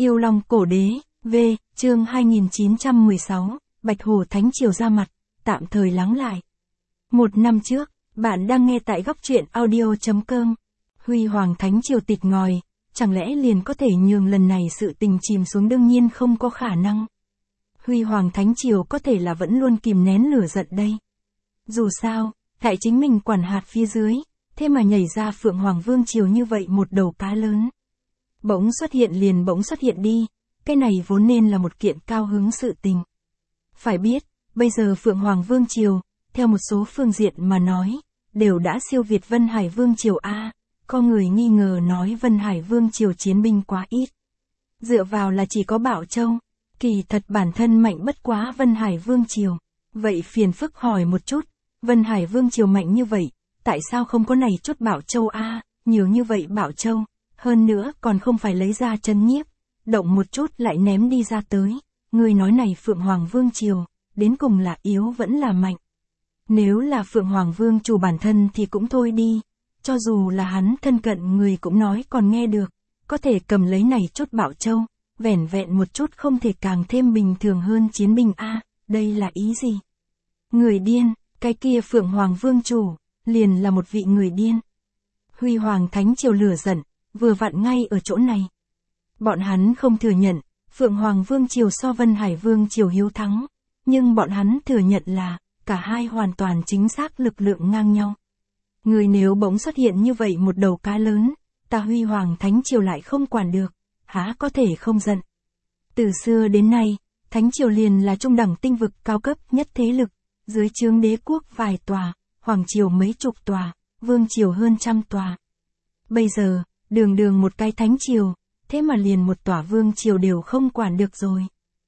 Yêu Long cổ đế, V, chương 2916, Bạch Hổ Thánh Triều ra mặt, tạm thời lắng lại. Một năm trước, bạn đang nghe tại góc truyện audio.com. Huy Hoàng Thánh Triều tịt ngòi, chẳng lẽ liền có thể nhường lần này sự tình chìm xuống? Đương nhiên không có khả năng. Huy Hoàng Thánh Triều có thể là vẫn luôn kìm nén lửa giận đây. Dù sao, tại chính mình quản hạt phía dưới, thế mà nhảy ra Phượng Hoàng Vương Triều như vậy một đầu cá lớn. Bỗng xuất hiện liền bỗng xuất hiện đi, cái này vốn nên là một kiện cao hứng sự tình. Phải biết, bây giờ Phượng Hoàng Vương Triều, theo một số phương diện mà nói, đều đã siêu việt Vân Hải Vương Triều A, có người nghi ngờ nói Vân Hải Vương Triều chiến binh quá ít. Dựa vào là chỉ có Bảo Châu, kỳ thật bản thân mạnh bất quá Vân Hải Vương Triều. Vậy phiền phức hỏi một chút, Vân Hải Vương Triều mạnh như vậy, tại sao không có này chút Bảo Châu A, nhiều như vậy Bảo Châu, hơn nữa còn không phải lấy ra chân nhiếp, động một chút lại ném đi ra tới, người nói này Phượng Hoàng Vương Triều, đến cùng là yếu vẫn là mạnh. Nếu là Phượng Hoàng Vương chủ bản thân thì cũng thôi đi, cho dù là hắn thân cận người cũng nói còn nghe được, có thể cầm lấy này chút Bảo Châu, vẻn vẹn một chút không thể càng thêm bình thường hơn chiến binh A, đây là ý gì? Người điên, cái kia Phượng Hoàng Vương chủ, liền là một vị người điên. Huy Hoàng Thánh Triều lửa giận, vừa vặn ngay ở chỗ này. Bọn hắn không thừa nhận, Phượng Hoàng Vương Triều so Vân Hải Vương Triều hiếu thắng, nhưng bọn hắn thừa nhận là, cả hai hoàn toàn chính xác lực lượng ngang nhau. Người nếu bỗng xuất hiện như vậy một đầu cá lớn, ta Huy Hoàng Thánh Triều lại không quản được, há có thể không giận. Từ xưa đến nay, Thánh Triều liền là trung đẳng tinh vực cao cấp nhất thế lực, dưới trướng đế quốc vài tòa, Hoàng Triều mấy chục tòa, Vương Triều hơn trăm tòa. Bây giờ, đường đường một cái Thánh Triều, thế mà liền một tòa Vương Triều đều không quản được rồi.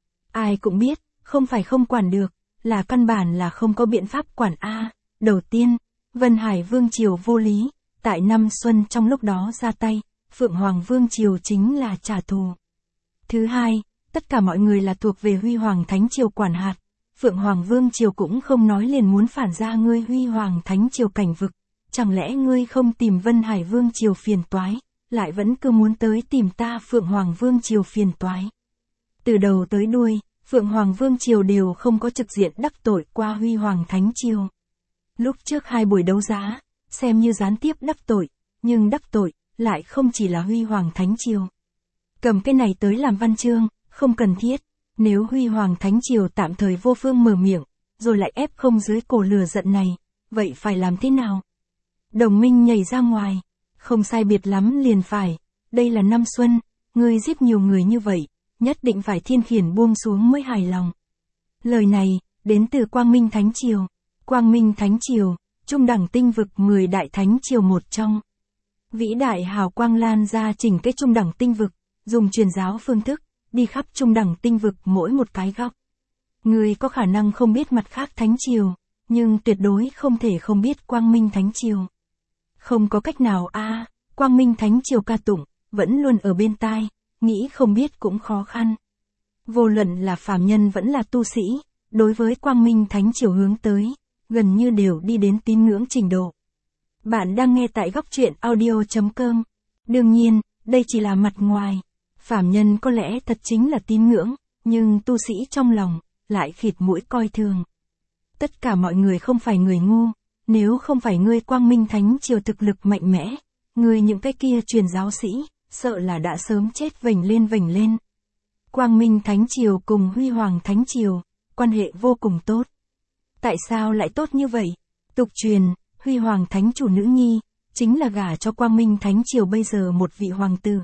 Ai cũng biết, không phải không quản được, là căn bản là không có biện pháp quản A. Đầu tiên, Vân Hải Vương Triều vô lý, tại năm xuân trong lúc đó ra tay, Phượng Hoàng Vương Triều chính là trả thù. Thứ hai, tất cả mọi người là thuộc về Huy Hoàng Thánh Triều quản hạt, Phượng Hoàng Vương Triều cũng không nói liền muốn phản ra ngươi Huy Hoàng Thánh Triều cảnh vực, chẳng lẽ ngươi không tìm Vân Hải Vương Triều phiền toái, lại vẫn cứ muốn tới tìm ta Phượng Hoàng Vương Triều phiền toái. Từ đầu tới đuôi, Phượng Hoàng Vương Triều đều không có trực diện đắc tội qua Huy Hoàng Thánh Triều. Lúc trước hai buổi đấu giá, xem như gián tiếp đắc tội, nhưng đắc tội, lại không chỉ là Huy Hoàng Thánh Triều. Cầm cái này tới làm văn chương, không cần thiết, nếu Huy Hoàng Thánh Triều tạm thời vô phương mở miệng, rồi lại ép không dưới cổ lửa giận này, vậy phải làm thế nào? Đồng minh nhảy ra ngoài, không sai biệt lắm liền phải, đây là năm xuân, ngươi giết nhiều người như vậy, nhất định phải thiên khiển buông xuống mới hài lòng. Lời này, đến từ Quang Minh Thánh Triều. Quang Minh Thánh Triều, trung đẳng tinh vực 10 đại thánh triều một trong. Vĩ đại hào quang lan ra chỉnh cái trung đẳng tinh vực, dùng truyền giáo phương thức, đi khắp trung đẳng tinh vực mỗi một cái góc. Người có khả năng không biết mặt khác thánh triều, nhưng tuyệt đối không thể không biết Quang Minh Thánh Triều. Không có cách nào a, Quang Minh Thánh Triều ca tụng, vẫn luôn ở bên tai, nghĩ không biết cũng khó khăn. Vô luận là phàm nhân vẫn là tu sĩ, đối với Quang Minh Thánh Triều hướng tới, gần như đều đi đến tín ngưỡng trình độ. Bạn đang nghe tại góc truyện audio.com. Đương nhiên, đây chỉ là mặt ngoài. Phàm nhân có lẽ thật chính là tín ngưỡng, nhưng tu sĩ trong lòng, lại khịt mũi coi thường. Tất cả mọi người không phải người ngu, nếu không phải ngươi Quang Minh Thánh Triều thực lực mạnh mẽ, ngươi những cái kia truyền giáo sĩ, sợ là đã sớm chết vểnh lên. Quang Minh Thánh Triều cùng Huy Hoàng Thánh Triều, quan hệ vô cùng tốt. Tại sao lại tốt như vậy? Tục truyền, Huy Hoàng Thánh chủ nữ nhi, chính là gả cho Quang Minh Thánh Triều bây giờ một vị hoàng tử.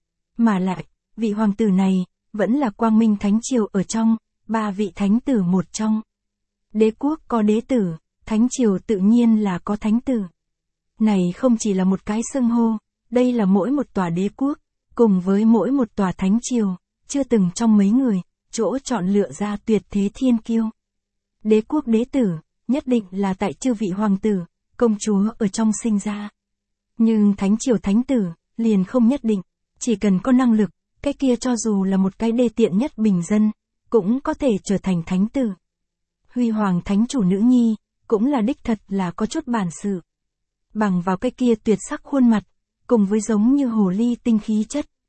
Mà lại, vị hoàng tử này, vẫn là Quang Minh Thánh Triều ở trong, 3 vị thánh tử một trong. Đế quốc có đế tử, Thánh Triều tự nhiên là có thánh tử. Này không chỉ là một cái xưng hô, đây là mỗi một tòa đế quốc, cùng với mỗi một tòa Thánh Triều, chưa từng trong mấy người, chỗ chọn lựa ra tuyệt thế thiên kiêu. Đế quốc đế tử, nhất định là tại chư vị hoàng tử, công chúa ở trong sinh ra. Nhưng Thánh Triều thánh tử, liền không nhất định, chỉ cần có năng lực, cái kia cho dù là một cái đê tiện nhất bình dân, cũng có thể trở thành thánh tử. Huy Hoàng Thánh chủ nữ nhi, cũng là đích thật là có chút bản sự. Bằng vào cái kia tuyệt sắc khuôn mặt, cùng với giống như hồ ly tinh khí chất,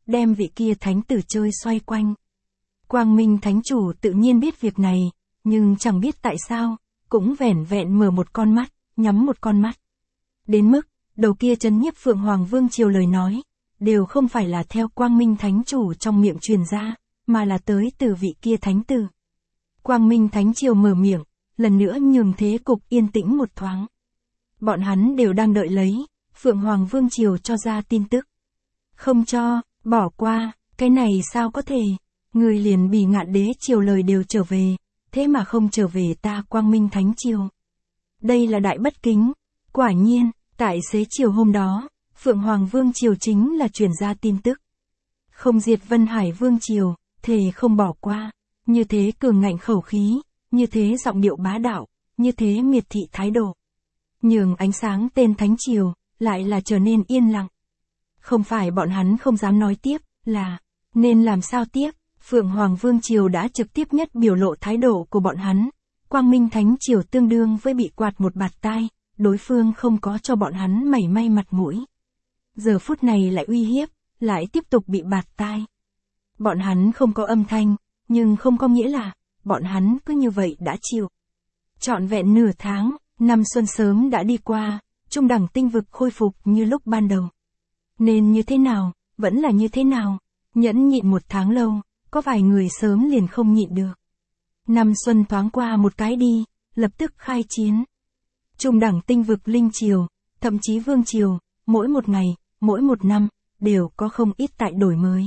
đem vị kia thánh tử chơi xoay quanh. Quang Minh Thánh Chủ tự nhiên biết việc này, nhưng chẳng biết tại sao, cũng vẻn vẹn mở một con mắt, nhắm một con mắt. Đến mức, đầu kia trấn nhiếp Phượng Hoàng Vương Triều lời nói, đều không phải là theo Quang Minh Thánh Chủ trong miệng truyền ra, mà là tới từ vị kia thánh tử. Quang Minh Thánh Triều mở miệng, lần nữa nhường thế cục yên tĩnh một thoáng. Bọn hắn đều đang đợi lấy, Phượng Hoàng Vương Triều cho ra tin tức. Không cho, bỏ qua, cái này sao có thể, người liền Bỉ Ngạn Đế Triều lời đều trở về, thế mà không trở về ta Quang Minh Thánh Triều. Đây là đại bất kính, quả nhiên, tại xế chiều hôm đó, Phượng Hoàng Vương Triều chính là truyền ra tin tức. Không diệt Vân Hải Vương Triều, thề không bỏ qua, như thế cường ngạnh khẩu khí, như thế giọng điệu bá đạo, như thế miệt thị thái độ. Nhường ánh sáng tên Thánh Triều, lại là trở nên yên lặng. Không phải bọn hắn không dám nói tiếp, là, nên làm sao tiếp, Phượng Hoàng Vương Triều đã trực tiếp nhất biểu lộ thái độ của bọn hắn. Quang Minh Thánh Triều tương đương với bị quạt một bạt tai, đối phương không có cho bọn hắn mảy may mặt mũi. Giờ phút này lại uy hiếp, lại tiếp tục bị bạt tai. Bọn hắn không có âm thanh, nhưng không có nghĩa là, bọn hắn cứ như vậy đã chịu. Trọn vẹn nửa tháng, năm xuân sớm đã đi qua, trung đẳng tinh vực khôi phục như lúc ban đầu. Nên như thế nào, vẫn là như thế nào, nhẫn nhịn một tháng lâu, có vài người sớm liền không nhịn được. Năm xuân thoáng qua một cái đi, lập tức khai chiến. Trung đẳng tinh vực linh triều, thậm chí vương triều, mỗi một ngày, mỗi một năm, đều có không ít tại đổi mới.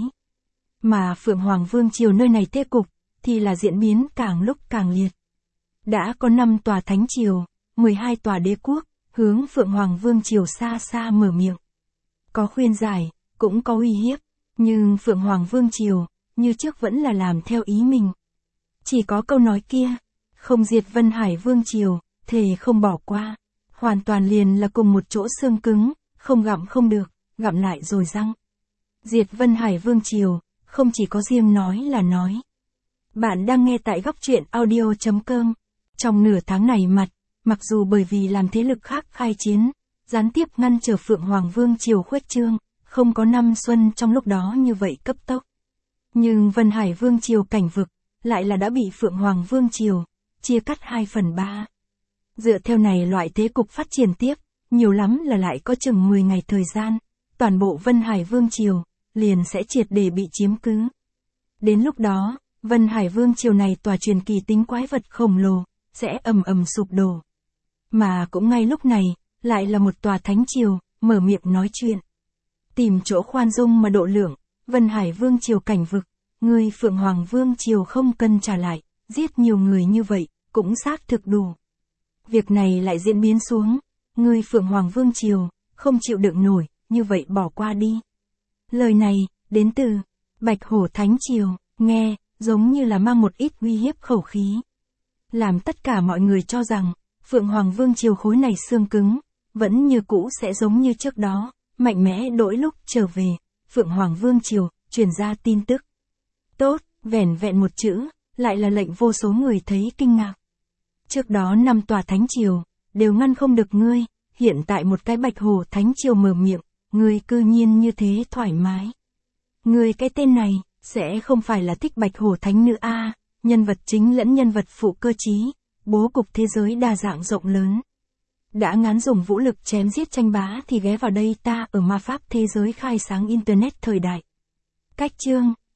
Mà Phượng Hoàng Vương Triều nơi này thế cục, thì là diễn biến càng lúc càng liệt. Đã có 5 tòa thánh triều, 12 tòa đế quốc, hướng Phượng Hoàng Vương Triều xa xa mở miệng. Có khuyên giải, cũng có uy hiếp, nhưng Phượng Hoàng Vương Triều, như trước vẫn là làm theo ý mình. Chỉ có câu nói kia, không diệt Vân Hải Vương Triều, thề không bỏ qua, hoàn toàn liền là cùng một chỗ xương cứng, không gặm không được, gặm lại rồi răng. Diệt Vân Hải Vương Triều, không chỉ có riêng nói là nói. Bạn đang nghe tại góc truyện audio.com. Trong nửa tháng này mặc dù bởi vì làm thế lực khác khai chiến, gián tiếp ngăn trở Phượng Hoàng Vương Triều khuếch trương, không có năm xuân trong lúc đó như vậy cấp tốc. Nhưng Vân Hải Vương Triều cảnh vực, lại là đã bị Phượng Hoàng Vương Triều, chia cắt 2/3. Dựa theo này loại thế cục phát triển tiếp, nhiều lắm là lại có chừng 10 ngày thời gian, toàn bộ Vân Hải Vương Triều, liền sẽ triệt để bị chiếm cứ. Đến lúc đó, Vân Hải Vương Triều này tòa truyền kỳ tính quái vật khổng lồ, sẽ ầm ầm sụp đổ. Mà cũng ngay lúc này, lại là một tòa thánh triều, mở miệng nói chuyện. Tìm chỗ khoan dung mà độ lượng, Vân Hải Vương Triều cảnh vực, người Phượng Hoàng Vương Triều không cần trả lại, giết nhiều người như vậy, cũng xác thực đủ. Việc này lại diễn biến xuống, người Phượng Hoàng Vương Triều, không chịu đựng nổi, như vậy bỏ qua đi. Lời này, đến từ Bạch Hổ Thánh Triều, nghe, giống như là mang một ít uy hiếp khẩu khí. Làm tất cả mọi người cho rằng, Phượng Hoàng Vương Triều khối này xương cứng, vẫn như cũ sẽ giống như trước đó, mạnh mẽ đổi lúc trở về, Phượng Hoàng Vương Triều, truyền ra tin tức. Tốt, vẻn vẹn một chữ, lại là lệnh vô số người thấy kinh ngạc. Trước đó 5 tòa Thánh Triều, đều ngăn không được ngươi, hiện tại một cái Bạch Hổ Thánh Triều mở miệng, ngươi cư nhiên như thế thoải mái. Ngươi cái tên này, sẽ không phải là thích Bạch Hổ Thánh nữ a, nhân vật chính lẫn nhân vật phụ cơ trí, bố cục thế giới đa dạng rộng lớn. Đã ngán dùng vũ lực chém giết tranh bá thì ghé vào đây ta ở ma pháp thế giới khai sáng internet thời đại. Cách chương